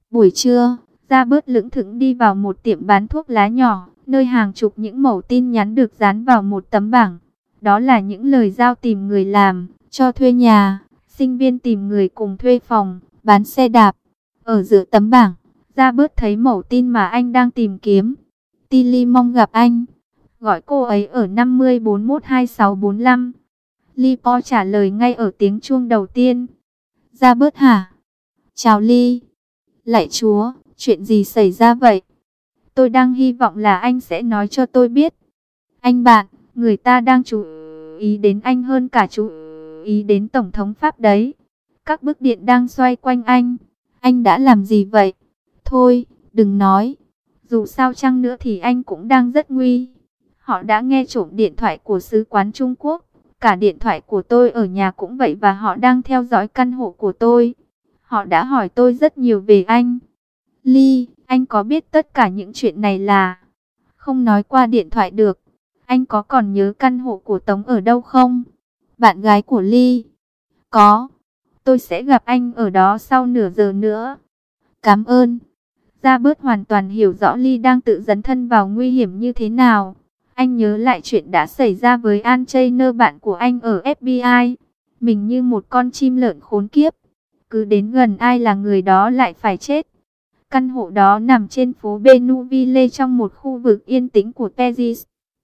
Buổi trưa, Robert lững thững đi vào một tiệm bán thuốc lá nhỏ, nơi hàng chục những mẩu tin nhắn được dán vào một tấm bảng. Đó là những lời giao tìm người làm, cho thuê nhà, sinh viên tìm người cùng thuê phòng, bán xe đạp. Ở giữa tấm bảng, Robert thấy mẩu tin mà anh đang tìm kiếm. Tilly mong gặp anh. Gọi cô ấy ở 50412645. Lee Po trả lời ngay ở tiếng chuông đầu tiên. Robert hả? Chào Lee. Lạy Chúa, chuyện gì xảy ra vậy? Tôi đang hy vọng là anh sẽ nói cho tôi biết. Anh bạn, người ta đang chú ý đến anh hơn cả chú ý đến Tổng thống Pháp đấy. Các bức điện đang xoay quanh anh. Anh đã làm gì vậy? Thôi, đừng nói. Dù sao chăng nữa thì anh cũng đang rất nguy. Họ đã nghe trộm điện thoại của sứ quán Trung Quốc. Cả điện thoại của tôi ở nhà cũng vậy và họ đang theo dõi căn hộ của tôi. Họ đã hỏi tôi rất nhiều về anh. Lee, anh có biết tất cả những chuyện này là không nói qua điện thoại được. Anh có còn nhớ căn hộ của Tống ở đâu không? Bạn gái của Lee. Có. Tôi sẽ gặp anh ở đó sau nửa giờ nữa. Cảm ơn. Robert hoàn toàn hiểu rõ Lee đang tự dấn thân vào nguy hiểm như thế nào. Anh nhớ lại chuyện đã xảy ra với Al Trainer, bạn của anh ở FBI. Mình như một con chim lợn khốn kiếp. Cứ đến gần ai là người đó lại phải chết. Căn hộ đó nằm trên phố Benouville trong một khu vực yên tĩnh của Paris.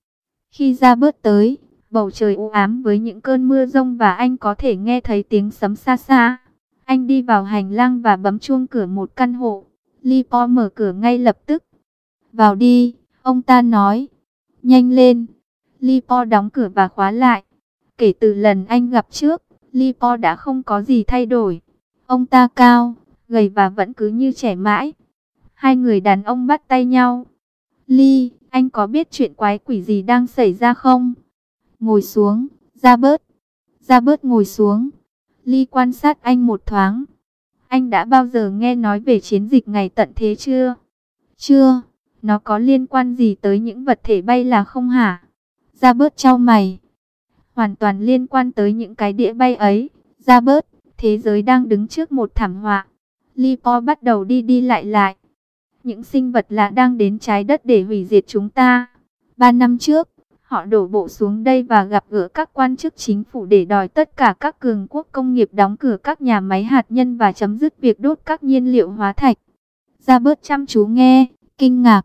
Khi Robert tới, bầu trời u ám với những cơn mưa rông và anh có thể nghe thấy tiếng sấm xa xa. Anh đi vào hành lang và bấm chuông cửa một căn hộ. Lee Po mở cửa ngay lập tức. Vào đi, ông ta nói. Nhanh lên. Lee Po đóng cửa và khóa lại. Kể từ lần anh gặp trước, Lee Po đã không có gì thay đổi. Ông ta cao, gầy và vẫn cứ như trẻ mãi. Hai người đàn ông bắt tay nhau. Lee, anh có biết chuyện quái quỷ gì đang xảy ra không? Ngồi xuống, Robert. Robert ngồi xuống. Lee quan sát anh một thoáng. Anh đã bao giờ nghe nói về chiến dịch ngày tận thế chưa? Chưa. Nó có liên quan gì tới những vật thể bay là không hả? Robert chau mày. Hoàn toàn liên quan tới những cái đĩa bay ấy. Robert, thế giới đang đứng trước một thảm họa. Lee Po bắt đầu đi lại. Những sinh vật lạ đang đến trái đất để hủy diệt chúng ta. 3 năm trước, họ đổ bộ xuống đây và gặp gỡ các quan chức chính phủ để đòi tất cả các cường quốc công nghiệp đóng cửa các nhà máy hạt nhân và chấm dứt việc đốt các nhiên liệu hóa thạch. Robert chăm chú nghe, kinh ngạc.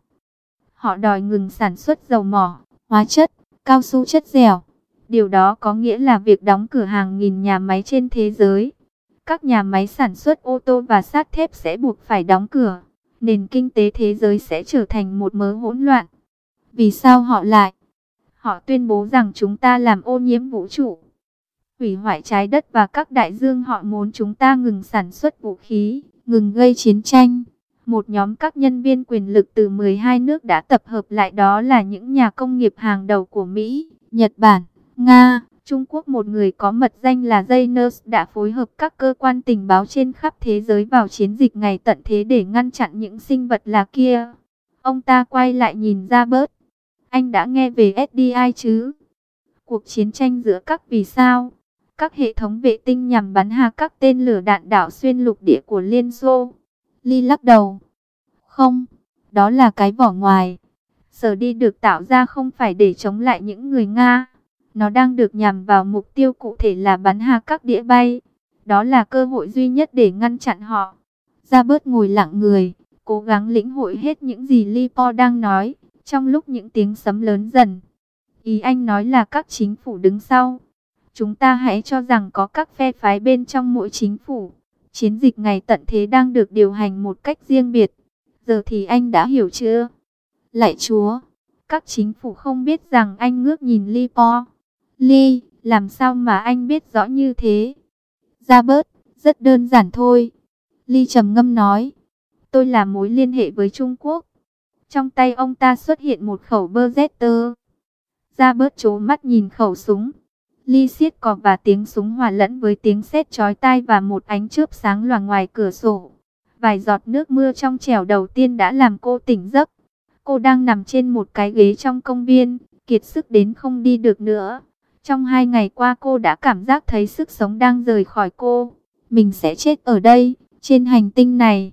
Họ đòi ngừng sản xuất dầu mỏ, hóa chất, cao su chất dẻo. Điều đó có nghĩa là việc đóng cửa hàng nghìn nhà máy trên thế giới. Các nhà máy sản xuất ô tô và sắt thép sẽ buộc phải đóng cửa. Nền kinh tế thế giới sẽ trở thành một mớ hỗn loạn. Vì sao họ lại? Họ tuyên bố rằng chúng ta làm ô nhiễm vũ trụ, hủy hoại trái đất và các đại dương. Họ muốn chúng ta ngừng sản xuất vũ khí, ngừng gây chiến tranh. Một nhóm các nhân viên quyền lực từ 12 nước đã tập hợp lại, đó là những nhà công nghiệp hàng đầu của Mỹ, Nhật Bản, Nga, Trung Quốc. Một người có mật danh là Janus đã phối hợp các cơ quan tình báo trên khắp thế giới vào chiến dịch ngày tận thế để ngăn chặn những sinh vật lạ kia. Ông ta quay lại nhìn Robert. Anh đã nghe về SDI chứ? Cuộc chiến tranh giữa các vì sao, các hệ thống vệ tinh nhằm bắn hạ các tên lửa đạn đạo xuyên lục địa của Liên Xô. Lee lắc đầu. Không, đó là cái vỏ ngoài. Sở đi được tạo ra không phải để chống lại những người Nga. Nó đang được nhằm vào mục tiêu cụ thể là bắn hạ các đĩa bay. Đó là cơ hội duy nhất để ngăn chặn họ. Robert ngồi lặng người, cố gắng lĩnh hội hết những gì Lee Po đang nói. Trong lúc những tiếng sấm lớn dần, ý anh nói là các chính phủ đứng sau. Chúng ta hãy cho rằng có các phe phái bên trong mỗi chính phủ. Chiến dịch ngày tận thế đang được điều hành một cách riêng biệt. Giờ thì anh đã hiểu chưa? Lạy Chúa, các chính phủ không biết rằng anh ngước nhìn Lee Po. Lee, làm sao mà anh biết rõ như thế? Robert, rất đơn giản thôi. Lee trầm ngâm nói. Tôi là mối liên hệ với Trung Quốc. Trong tay ông ta xuất hiện một khẩu Beretta. Robert trố mắt nhìn khẩu súng. Lee siết cò và tiếng súng hòa lẫn với tiếng sét chói tai và một ánh chớp sáng loằng ngoài cửa sổ. Vài giọt nước mưa trong trẻo đầu tiên đã làm cô tỉnh giấc. Cô đang nằm trên một cái ghế trong công viên, kiệt sức đến không đi được nữa. Trong 2 ngày qua cô đã cảm giác thấy sức sống đang rời khỏi cô. Mình sẽ chết ở đây, trên hành tinh này.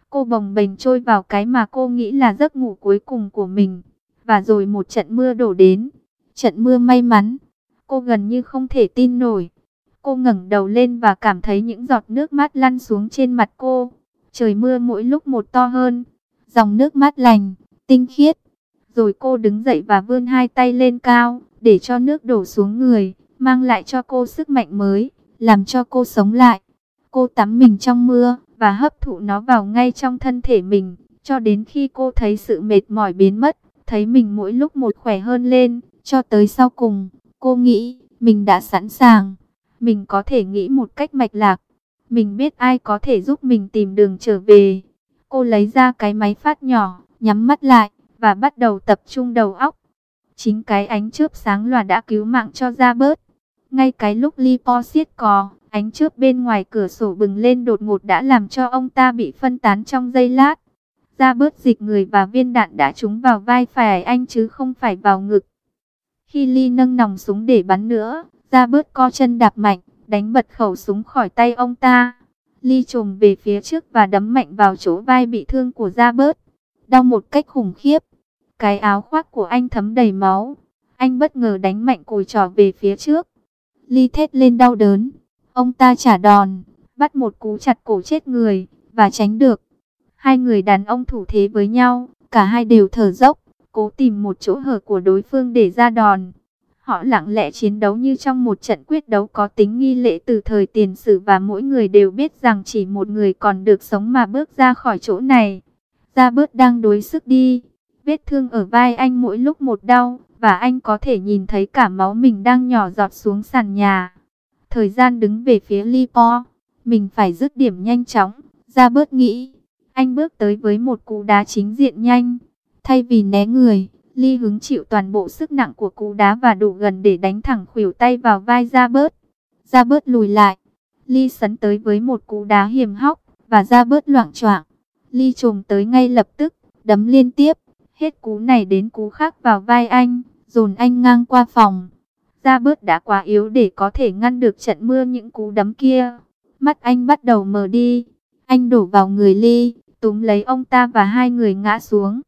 Cô bồng bềnh trôi vào cái mà cô nghĩ là giấc ngủ cuối cùng của mình. Và rồi một trận mưa đổ đến. Trận mưa may mắn. Cô gần như không thể tin nổi. Cô ngẩng đầu lên và cảm thấy những giọt nước mắt lăn xuống trên mặt cô. Trời mưa mỗi lúc một to hơn. Dòng nước mát lành, tinh khiết. Rồi cô đứng dậy và vươn hai tay lên cao, để cho nước đổ xuống người, mang lại cho cô sức mạnh mới, làm cho cô sống lại. Cô tắm mình trong mưa, và hấp thụ nó vào ngay trong thân thể mình, cho đến khi cô thấy sự mệt mỏi biến mất, thấy mình mỗi lúc một khỏe hơn lên, cho tới sau cùng, cô nghĩ, mình đã sẵn sàng, mình có thể nghĩ một cách mạch lạc, mình biết ai có thể giúp mình tìm đường trở về. Cô lấy ra cái máy phát nhỏ, nhắm mắt lại, và bắt đầu tập trung đầu óc. Chính cái ánh chớp sáng loà đã cứu mạng cho Robert. Ngay cái lúc Lipo siết cò, ánh chớp bên ngoài cửa sổ bừng lên đột ngột đã làm cho ông ta bị phân tán trong giây lát. Robert dịch người và viên đạn đã trúng vào vai phải anh chứ không phải vào ngực. Khi Lee nâng nòng súng để bắn nữa, Robert co chân đạp mạnh, đánh bật khẩu súng khỏi tay ông ta. Lee chồm về phía trước và đấm mạnh vào chỗ vai bị thương của Robert. Đau một cách khủng khiếp. Cái áo khoác của anh thấm đầy máu. Anh bất ngờ đánh mạnh cùi trỏ về phía trước. Lee thét lên đau đớn. Ông ta trả đòn, bắt một cú chặt cổ chết người, và tránh được. Hai người đàn ông thủ thế với nhau, cả hai đều thở dốc, cố tìm một chỗ hở của đối phương để ra đòn. Họ lặng lẽ chiến đấu như trong một trận quyết đấu có tính nghi lễ từ thời tiền sử, và mỗi người đều biết rằng chỉ một người còn được sống mà bước ra khỏi chỗ này. Robert đang đuối sức đi. Vết thương ở vai anh mỗi lúc một đau, và anh có thể nhìn thấy cả máu mình đang nhỏ giọt xuống sàn nhà. Thời gian đứng về phía Lipo, mình phải dứt điểm nhanh chóng, Robert nghĩ. Anh bước tới với một cú đá chính diện nhanh. Thay vì né người, Lee hứng chịu toàn bộ sức nặng của cú đá và đủ gần để đánh thẳng khuỷu tay vào vai Robert. Robert lùi lại. Lee sấn tới với một cú đá hiểm hóc, và Robert loạng choạng. Lee chồm tới ngay lập tức, đấm liên tiếp. Hết cú này đến cú khác vào vai anh, dồn anh ngang qua phòng. Robert đã quá yếu để có thể ngăn được trận mưa những cú đấm kia. Mắt anh bắt đầu mờ đi. Anh đổ vào người Lee, túm lấy ông ta và hai người ngã xuống,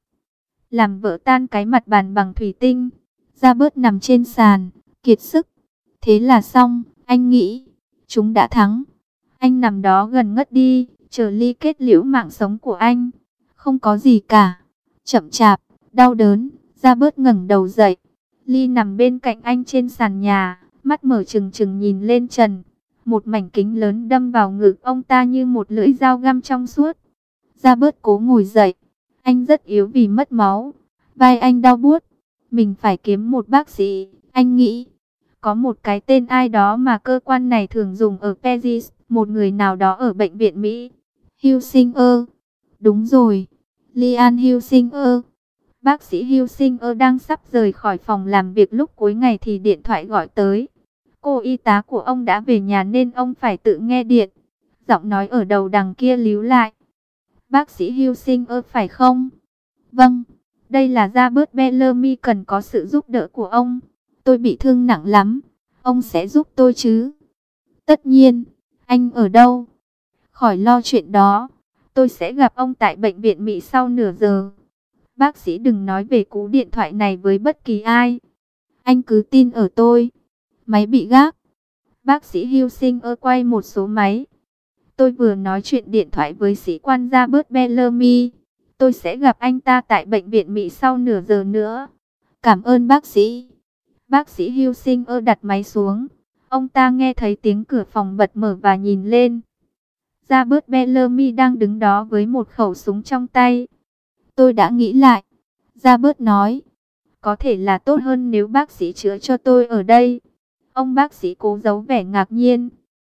làm vỡ tan cái mặt bàn bằng thủy tinh. Robert nằm trên sàn, kiệt sức. Thế là xong, anh nghĩ. Chúng đã thắng. Anh nằm đó gần ngất đi, chờ Lee kết liễu mạng sống của anh. Không có gì cả. Chậm chạp, đau đớn, Robert ngẩng đầu dậy. Lee nằm bên cạnh anh trên sàn nhà, mắt mở trừng trừng nhìn lên trần. Một mảnh kính lớn đâm vào ngực ông ta như một lưỡi dao găm trong suốt. Robert cố ngồi dậy. Anh rất yếu vì mất máu. Vai anh đau buốt. Mình phải kiếm một bác sĩ, anh nghĩ. Có một cái tên ai đó mà cơ quan này thường dùng ở Paris, một người nào đó ở bệnh viện Mỹ. Hilsinger. Đúng rồi. Lian Hilsinger. Bác sĩ Hilsinger đang sắp rời khỏi phòng làm việc lúc cuối ngày thì điện thoại gọi tới. Cô y tá của ông đã về nhà nên ông phải tự nghe điện. Giọng nói ở đầu đằng kia líu lại. Bác sĩ Hilsinger phải không? Vâng, đây là Robert Bellamy, cần có sự giúp đỡ của ông. Tôi bị thương nặng lắm, ông sẽ giúp tôi chứ? Tất nhiên. Anh ở đâu? Khỏi lo chuyện đó, tôi sẽ gặp ông tại bệnh viện Mỹ sau nửa giờ. Bác sĩ đừng nói về cú điện thoại này với bất kỳ ai. Anh cứ tin ở tôi. Máy bị gác. Bác sĩ Hilsinger quay một số máy. Tôi vừa nói chuyện điện thoại với sĩ quan Robert Bellamy. Tôi sẽ gặp anh ta tại bệnh viện Mỹ sau nửa giờ nữa. Cảm ơn bác sĩ. Bác sĩ Hilsinger đặt máy xuống. Ông ta nghe thấy tiếng cửa phòng bật mở và nhìn lên. Robert Bellamy đang đứng đó với một khẩu súng trong tay. Tôi đã nghĩ lại. Robert nói. Có thể là tốt hơn nếu bác sĩ chữa cho tôi ở đây. Ông bác sĩ cố giấu vẻ ngạc nhiên.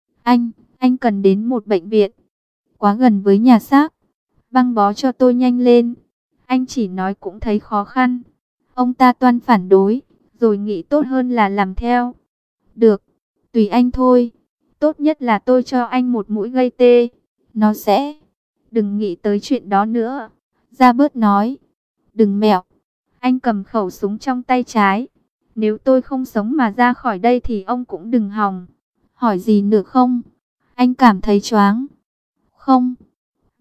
Anh cần đến một bệnh viện. Quá gần với nhà xác. Băng bó cho tôi nhanh lên. Anh chỉ nói cũng thấy khó khăn. Ông ta toan phản đối, rồi nghĩ tốt hơn là làm theo. Được, tùy anh thôi. Tốt nhất là tôi cho anh một mũi gây tê. Nó sẽ... Đừng nghĩ tới chuyện đó nữa. Robert nói. Đừng mẹo. Anh cầm khẩu súng trong tay trái. Nếu tôi không sống mà ra khỏi đây thì ông cũng đừng hòng. Hỏi gì nữa không? Anh cảm thấy choáng. Không.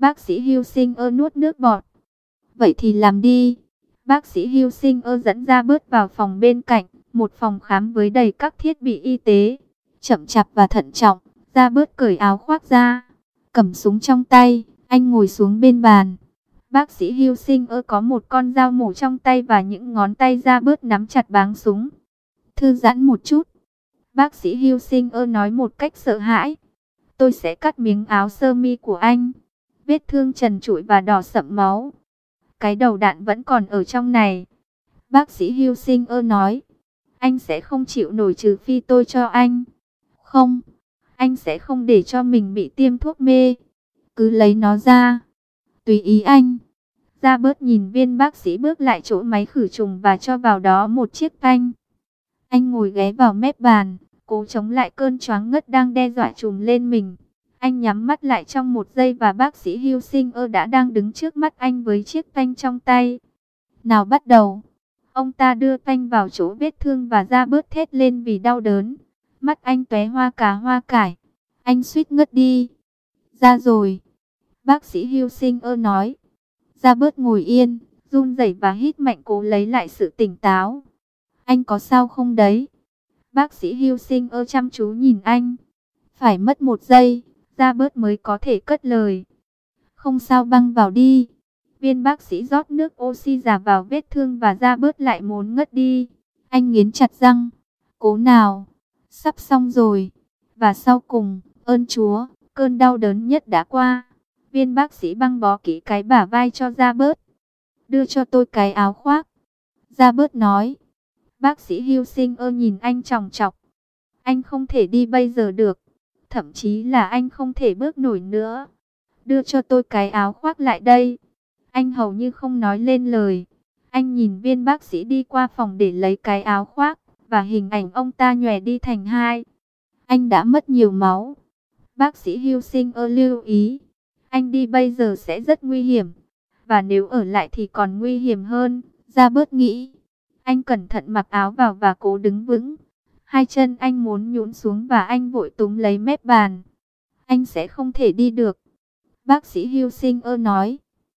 Bác sĩ Hưu Sinh nuốt nước bọt. Vậy thì làm đi. Bác sĩ Hưu Sinh dẫn Robert vào phòng bên cạnh, một phòng khám với đầy các thiết bị y tế. Chậm chạp và thận trọng, Robert cởi áo khoác ra, cầm súng trong tay, anh ngồi xuống bên bàn. Bác sĩ Hưu Sinh có một con dao mổ trong tay và những ngón tay Robert nắm chặt báng súng. Thư giãn một chút. Bác sĩ Hưu Sinh nói một cách sợ hãi. Tôi sẽ cắt miếng áo sơ mi của anh. Vết thương trần trụi và đỏ sậm máu. Cái đầu đạn vẫn còn ở trong này. Bác sĩ Hưu Sinh nói. Anh sẽ không chịu nổi trừ phi tôi cho anh. Không, anh sẽ không để cho mình bị tiêm thuốc mê. Cứ lấy nó ra. Tùy ý anh. Robert nhìn viên bác sĩ bước lại chỗ máy khử trùng và cho vào đó một chiếc phanh. Anh ngồi ghé vào mép bàn, cố chống lại cơn choáng ngất đang đe dọa trùm lên mình. Anh nhắm mắt lại trong một giây và bác sĩ Hưu Sinh đã đang đứng trước mắt anh với chiếc phanh trong tay. Nào bắt đầu. Ông ta đưa phanh vào chỗ vết thương và Robert thét lên vì đau đớn. Mắt anh tóe hoa cà hoa cải. Anh suýt ngất đi. Ra rồi. Bác sĩ Hưu Sinh nói. Robert ngồi yên, run rẩy và hít mạnh cố lấy lại sự tỉnh táo. Anh có sao không đấy? Bác sĩ Hưu Sinh chăm chú nhìn anh. Phải mất một giây, Robert mới có thể cất lời. Không sao, băng vào đi. Viên bác sĩ rót nước oxy giả vào vết thương và Robert lại muốn ngất đi. Anh nghiến chặt răng. Cố nào, sắp xong rồi. Và sau cùng, ơn Chúa, cơn đau đớn nhất đã qua. Viên bác sĩ băng bó kỹ cái bả vai cho Robert. Đưa cho tôi cái áo khoác. Robert nói. Bác sĩ Hưu Sinh nhìn anh chòng chọc. Anh không thể đi bây giờ được. Thậm chí là anh không thể bước nổi nữa. Đưa cho tôi cái áo khoác lại đây. Anh hầu như không nói lên lời. Anh nhìn viên bác sĩ đi qua phòng để lấy cái áo khoác. Và hình ảnh ông ta nhòe đi thành hai. Anh đã mất nhiều máu. Bác sĩ Hưu Sinh lưu ý. Anh đi bây giờ sẽ rất nguy hiểm. Và nếu ở lại thì còn nguy hiểm hơn. Robert nghĩ. Anh cẩn thận mặc áo vào và cố đứng vững. Hai chân anh muốn nhũn xuống và anh vội túm lấy mép bàn. Anh sẽ không thể đi được. Bác sĩ Hưu Sinh nói.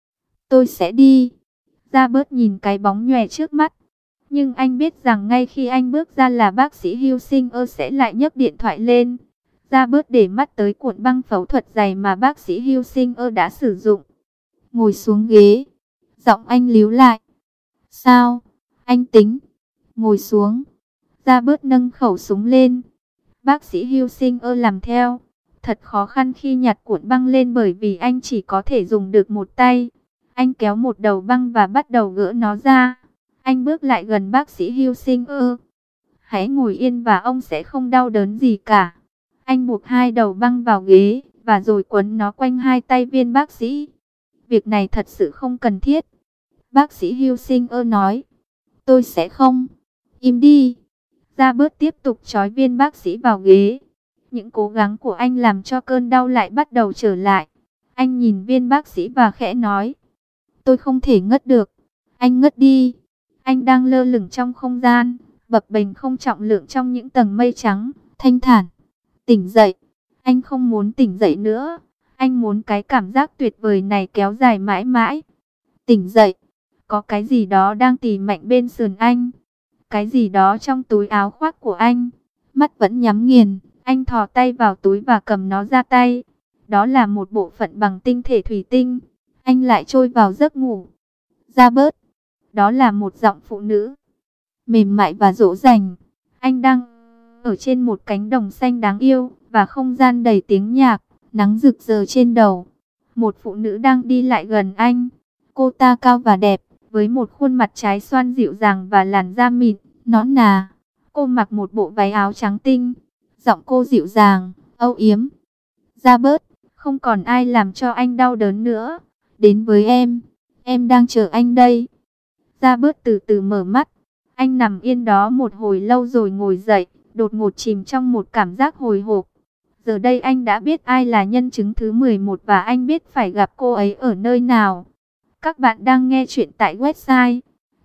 Tôi sẽ đi. Robert nhìn cái bóng nhòe trước mắt. Nhưng anh biết rằng ngay khi anh bước ra là bác sĩ Hưu Sinh sẽ lại nhấc điện thoại lên. Robert để mắt tới cuộn băng phẫu thuật dày mà bác sĩ Hưu Sinh đã sử dụng. Ngồi xuống ghế. Giọng anh líu lại. Sao? Anh tính. Ngồi xuống. Robert nâng khẩu súng lên. Bác sĩ Hưu Sinh làm theo. Thật khó khăn khi nhặt cuộn băng lên bởi vì anh chỉ có thể dùng được một tay. Anh kéo một đầu băng và bắt đầu gỡ nó ra. Anh bước lại gần bác sĩ Hưu Sinh Hãy ngồi yên và ông sẽ không đau đớn gì cả. Anh buộc hai đầu băng vào ghế và rồi quấn nó quanh hai tay viên bác sĩ. Việc này thật sự không cần thiết. Bác sĩ Hưu Sinh nói. Tôi sẽ không. Im đi. Robert tiếp tục trói viên bác sĩ vào ghế. Những cố gắng của anh làm cho cơn đau lại bắt đầu trở lại. Anh nhìn viên bác sĩ và khẽ nói. Tôi không thể ngất được. Anh ngất đi. Anh đang lơ lửng trong không gian, bập bềnh không trọng lượng trong những tầng mây trắng, thanh thản. Tỉnh dậy. Anh không muốn tỉnh dậy nữa. Anh muốn cái cảm giác tuyệt vời này kéo dài mãi mãi. Tỉnh dậy. Có cái gì đó đang tì mạnh bên sườn anh. Cái gì đó trong túi áo khoác của anh. Mắt vẫn nhắm nghiền. Anh thò tay vào túi và cầm nó ra tay. Đó là một bộ phận bằng tinh thể thủy tinh. Anh lại trôi vào giấc ngủ. Robert. Đó là một giọng phụ nữ. Mềm mại và dỗ dành. Anh đang ở trên một cánh đồng xanh đáng yêu. Và không gian đầy tiếng nhạc. Nắng rực rỡ trên đầu. Một phụ nữ đang đi lại gần anh. Cô ta cao và đẹp. Với một khuôn mặt trái xoan dịu dàng và làn da mịn, nõn nà. Cô mặc một bộ váy áo trắng tinh. Giọng cô dịu dàng, âu yếm. Robert, không còn ai làm cho anh đau đớn nữa. Đến với em đang chờ anh đây. Robert từ từ mở mắt. Anh nằm yên đó một hồi lâu rồi ngồi dậy, đột ngột chìm trong một cảm giác hồi hộp. Giờ đây anh đã biết ai là nhân chứng thứ 11 và anh biết phải gặp cô ấy ở nơi nào. Các bạn đang nghe chuyện tại website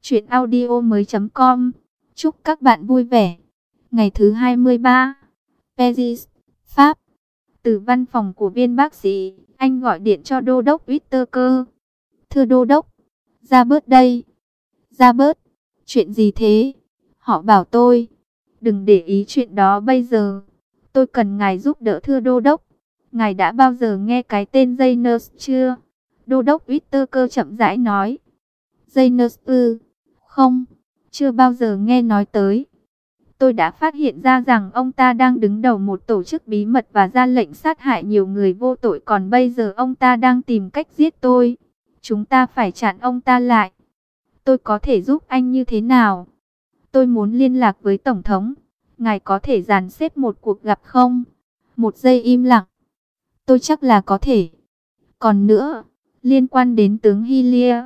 chuyenaudio.com. Chúc các bạn vui vẻ. Ngày thứ 23, Paris, Pháp. Từ văn phòng của viên bác sĩ, anh gọi điện cho đô đốc Whittaker. Thưa đô đốc, ra bớt đây. Ra bớt, chuyện gì thế? Họ bảo tôi, đừng để ý chuyện đó bây giờ. Tôi cần ngài giúp đỡ thưa đô đốc. Ngài đã bao giờ nghe cái tên Janus chưa? Đô đốc Whittaker chậm rãi nói. Janus ư? Không, chưa bao giờ nghe nói tới. Tôi đã phát hiện ra rằng ông ta đang đứng đầu một tổ chức bí mật và ra lệnh sát hại nhiều người vô tội. Còn bây giờ ông ta đang tìm cách giết tôi. Chúng ta phải chặn ông ta lại. Tôi có thể giúp anh như thế nào? Tôi muốn liên lạc với Tổng thống. Ngài có thể dàn xếp một cuộc gặp không? Một giây im lặng. Tôi chắc là có thể. Còn nữa, liên quan đến tướng Hillier.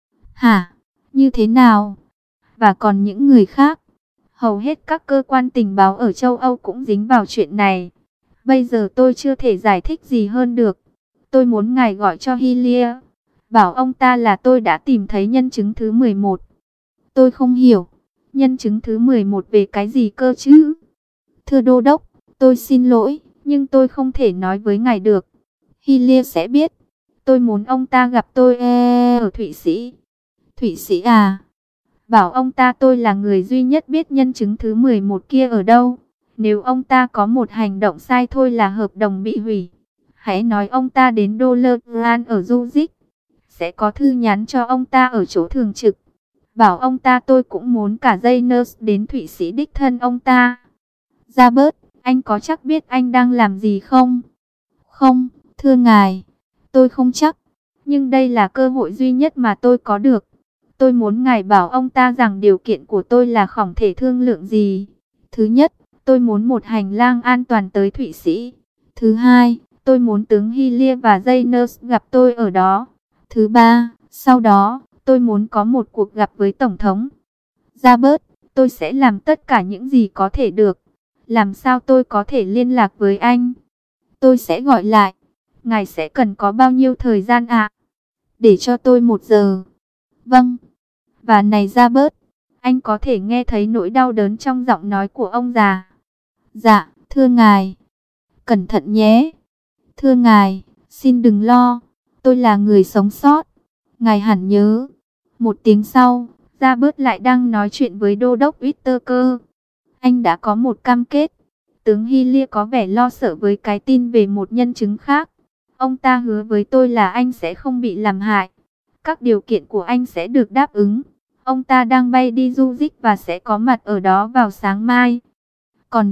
Hả? Như thế nào? Và còn những người khác. Hầu hết các cơ quan tình báo ở châu Âu cũng dính vào chuyện này. Bây giờ tôi chưa thể giải thích gì hơn được. Tôi muốn ngài gọi cho Hillier. Bảo ông ta là tôi đã tìm thấy nhân chứng thứ 11. Tôi không hiểu. Nhân chứng thứ 11 về cái gì cơ chứ? Thưa đô đốc, tôi xin lỗi, nhưng tôi không thể nói với ngài được. Hillier sẽ biết. Tôi muốn ông ta gặp tôi ở Thụy Sĩ. Thụy Sĩ à? Bảo ông ta tôi là người duy nhất biết nhân chứng thứ 11 kia ở đâu. Nếu ông ta có một hành động sai thôi là hợp đồng bị hủy. Hãy nói ông ta đến Dollerland ở Zurich. Sẽ có thư nhắn cho ông ta ở chỗ thường trực. Bảo ông ta tôi cũng muốn cả Janus đến Thụy Sĩ đích thân ông ta. Ra bớt, anh có chắc biết anh đang làm gì không? Không, thưa ngài, tôi không chắc. Nhưng đây là cơ hội duy nhất mà tôi có được. Tôi muốn ngài bảo ông ta rằng điều kiện của tôi là không thể thương lượng gì. Thứ nhất, tôi muốn một hành lang an toàn tới Thụy Sĩ. Thứ hai, tôi muốn tướng Hillier và Janus gặp tôi ở đó. Thứ ba, sau đó, tôi muốn có một cuộc gặp với Tổng thống. Ra bớt, tôi sẽ làm tất cả những gì có thể được. Làm sao tôi có thể liên lạc với anh? Tôi sẽ gọi lại. Ngài sẽ cần có bao nhiêu thời gian ạ? Để cho tôi 1 giờ. Vâng. Và này ra bớt, anh có thể nghe thấy nỗi đau đớn trong giọng nói của ông già. Dạ, thưa ngài. Cẩn thận nhé. Thưa ngài, xin đừng lo. Tôi là người sống sót. Ngài hẳn nhớ. 1 tiếng sau, ra bớt lại đang nói chuyện với đô đốc Whittaker. Anh đã có một cam kết. Tướng Hillier có vẻ lo sợ với cái tin về một nhân chứng khác. Ông ta hứa với tôi là anh sẽ không bị làm hại. Các điều kiện của anh sẽ được đáp ứng. Ông ta đang bay đi Zurich và sẽ có mặt ở đó vào sáng mai. Còn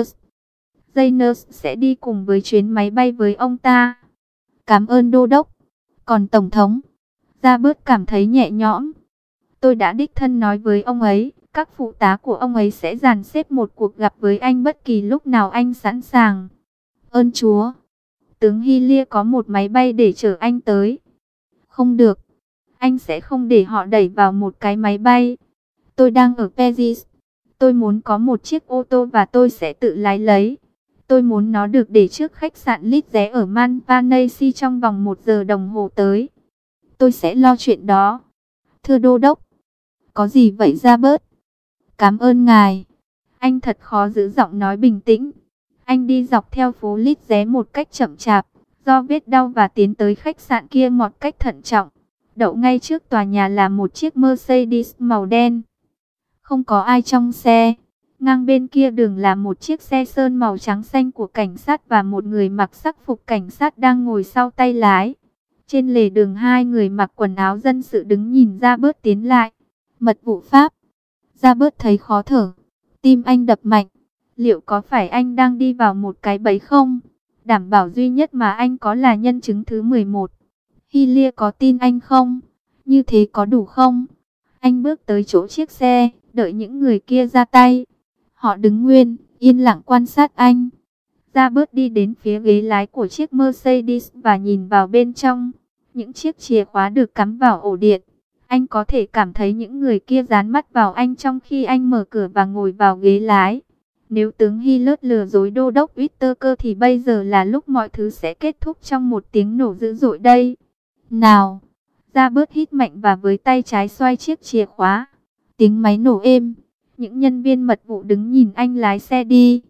Janus sẽ đi cùng với chuyến máy bay với ông ta. Cảm ơn đô đốc. Còn Tổng thống, Robert cảm thấy nhẹ nhõm. Tôi đã đích thân nói với ông ấy, các phụ tá của ông ấy sẽ dàn xếp một cuộc gặp với anh bất kỳ lúc nào anh sẵn sàng. Ơn Chúa. Tướng Hillier có một máy bay để chở anh tới. Không được. Anh sẽ không để họ đẩy vào một cái máy bay. Tôi đang ở Paris. Tôi muốn có một chiếc ô tô và tôi sẽ tự lái lấy. Tôi muốn nó được để trước khách sạn Lizze ở Montparnasse trong vòng 1 giờ đồng hồ tới. Tôi sẽ lo chuyện đó. Thưa đô đốc. Có gì vậy Robert? Cảm ơn ngài. Anh thật khó giữ giọng nói bình tĩnh. Anh đi dọc theo phố Lizze một cách chậm chạp, do vết đau và tiến tới khách sạn kia một cách thận trọng. Đậu ngay trước tòa nhà là một chiếc Mercedes màu đen. Không có ai trong xe. Ngang bên kia đường là một chiếc xe sơn màu trắng xanh của cảnh sát và một người mặc sắc phục cảnh sát đang ngồi sau tay lái. Trên lề đường 2 người mặc quần áo dân sự đứng nhìn Robert tiến lại. Mật vụ Pháp. Robert thấy khó thở. Tim anh đập mạnh. Liệu có phải anh đang đi vào một cái bẫy không? Đảm bảo duy nhất mà anh có là nhân chứng thứ 11. Hillier có tin anh không? Như thế có đủ không? Anh bước tới chỗ chiếc xe, đợi những người kia ra tay. Họ đứng nguyên, yên lặng quan sát anh. Robert đi đến phía ghế lái của chiếc Mercedes và nhìn vào bên trong. Những chiếc chìa khóa được cắm vào ổ điện. Anh có thể cảm thấy những người kia dán mắt vào anh trong khi anh mở cửa và ngồi vào ghế lái. Nếu tướng Hillier lừa dối đô đốc Whittaker thì bây giờ là lúc mọi thứ sẽ kết thúc trong một tiếng nổ dữ dội đây. Nào! Robert hít mạnh và với tay trái xoay chiếc chìa khóa. Tiếng máy nổ êm. Những nhân viên mật vụ đứng nhìn anh lái xe đi.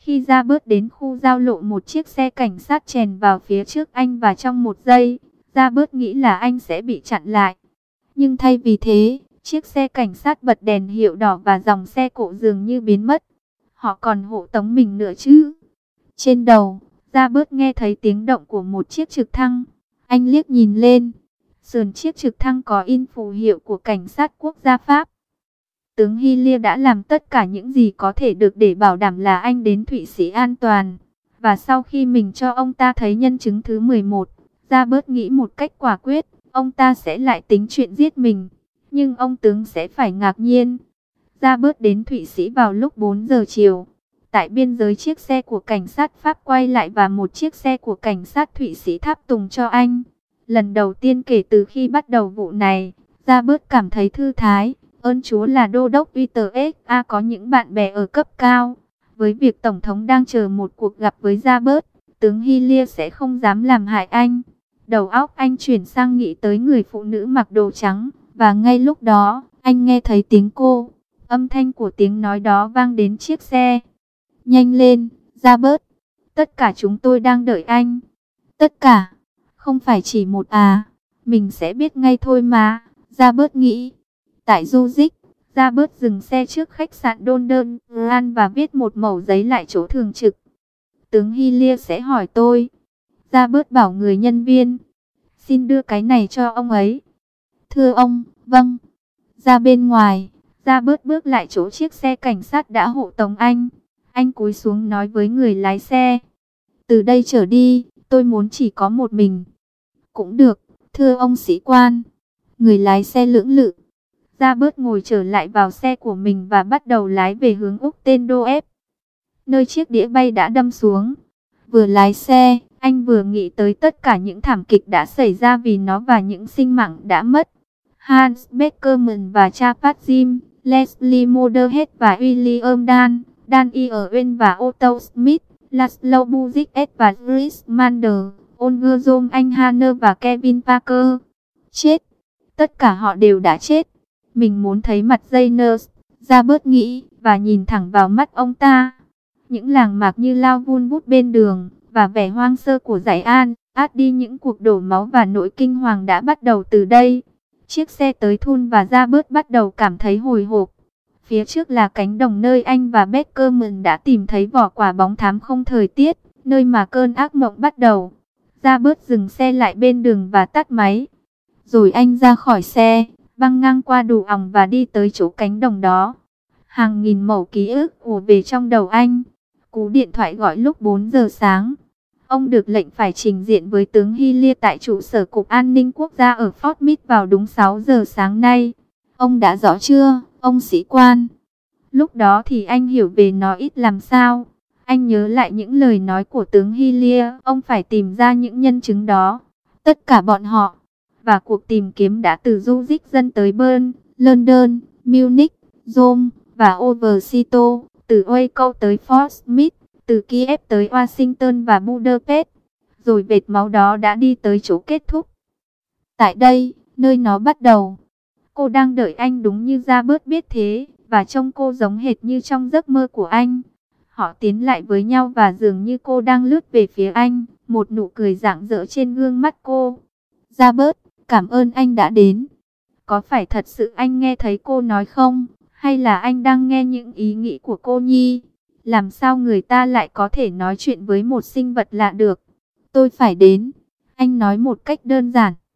Khi ra bớt đến khu giao lộ, một chiếc xe cảnh sát chèn vào phía trước anh và trong một giây, ra bớt nghĩ là anh sẽ bị chặn lại. Nhưng thay vì thế, chiếc xe cảnh sát bật đèn hiệu đỏ và dòng xe cộ dường như biến mất. Họ còn hộ tống mình nữa chứ. Trên đầu, ra bớt nghe thấy tiếng động của một chiếc trực thăng. Anh liếc nhìn lên. Sườn chiếc trực thăng có in phù hiệu của cảnh sát quốc gia Pháp. Tướng Hillier đã làm tất cả những gì có thể được để bảo đảm là anh đến Thụy Sĩ an toàn. Và sau khi mình cho ông ta thấy nhân chứng thứ 11, ra bớt nghĩ một cách quả quyết, ông ta sẽ lại tính chuyện giết mình. Nhưng ông tướng sẽ phải ngạc nhiên. Ra bớt đến Thụy Sĩ vào lúc 4 giờ chiều. Tại biên giới, chiếc xe của cảnh sát Pháp quay lại và một chiếc xe của cảnh sát Thụy Sĩ tháp tùng cho anh. Lần đầu tiên kể từ khi bắt đầu vụ này, ra bớt cảm thấy thư thái. Ơn Chúa là đô đốc Peter S.A. có những bạn bè ở cấp cao. Với việc Tổng thống đang chờ một cuộc gặp với ra bớt, tướng Hillier sẽ không dám làm hại anh. Đầu óc anh chuyển sang nghĩ tới người phụ nữ mặc đồ trắng. Và ngay lúc đó, anh nghe thấy tiếng cô. Âm thanh của tiếng nói đó vang đến chiếc xe. Nhanh lên, ra bớt. Tất cả chúng tôi đang đợi anh. Tất cả. Không phải chỉ một à. Mình sẽ biết ngay thôi mà. Ra bớt nghĩ. Tại Zurich, ra bớt dừng xe trước khách sạn London Grand và viết một mẩu giấy lại chỗ thường trực. Tướng Hillier sẽ hỏi tôi. Ra bớt bảo người nhân viên. Xin đưa cái này cho ông ấy. Thưa ông, vâng. Ra bên ngoài, ra bớt bước lại chỗ chiếc xe cảnh sát đã hộ tống anh. Anh cúi xuống nói với người lái xe. Từ đây trở đi, tôi muốn chỉ có một mình. Cũng được, thưa ông sĩ quan. Người lái xe lưỡng lự. Ra bớt ngồi trở lại vào xe của mình và bắt đầu lái về hướng Úc tên Đô Ép, nơi chiếc đĩa bay đã đâm xuống. Vừa lái xe, anh vừa nghĩ tới tất cả những thảm kịch đã xảy ra vì nó và những sinh mạng đã mất. Hans Beckerman và Charles Jim, Leslie Moorhead và William Dan Irwin và Otto Smith, Laszlo Buzik và Chris Mander, Olga John Hanner và Kevin Parker. Chết! Tất cả họ đều đã chết. Mình muốn thấy mặt Jayners, ra bớt nghĩ, và nhìn thẳng vào mắt ông ta. Những làng mạc như lao vun vút bên đường, và vẻ hoang sơ của dải An, át đi những cuộc đổ máu và nỗi kinh hoàng đã bắt đầu từ đây. Chiếc xe tới Thun và ra bớt bắt đầu cảm thấy hồi hộp. Phía trước là cánh đồng nơi anh và Beckerman đã tìm thấy vỏ quả bóng thám không thời tiết, nơi mà cơn ác mộng bắt đầu. Ra bớt dừng xe lại bên đường và tắt máy. Rồi anh ra khỏi xe, băng ngang qua đủ ỏng và đi tới chỗ cánh đồng đó. Hàng nghìn mẩu ký ức ùa về trong đầu anh. Cú điện thoại gọi lúc 4 giờ sáng. Ông được lệnh phải trình diện với tướng Hillier tại trụ sở Cục An ninh Quốc gia ở Fort Meade vào đúng 6 giờ sáng nay. Ông đã rõ chưa, ông sĩ quan? Lúc đó thì anh hiểu về nó ít làm sao. Anh nhớ lại những lời nói của tướng Hillier. Ông phải tìm ra những nhân chứng đó. Tất cả bọn họ. Và cuộc tìm kiếm đã từ Zurich dân tới Bern, London, Munich, Rome và Overseas, từ Waco tới Fort Smith, từ Kiev tới Washington và Budapest. Rồi vệt máu đó đã đi tới chỗ kết thúc. Tại đây, nơi nó bắt đầu. Cô đang đợi anh đúng như ra bớt biết thế, và trông cô giống hệt như trong giấc mơ của anh. Họ tiến lại với nhau và dường như cô đang lướt về phía anh, một nụ cười rạng rỡ trên gương mắt cô. Ra bớt, cảm ơn anh đã đến. Có phải thật sự anh nghe thấy cô nói không? Hay là anh đang nghe những ý nghĩ của cô nhi? Làm sao người ta lại có thể nói chuyện với một sinh vật lạ được? Tôi phải đến. Anh nói một cách đơn giản.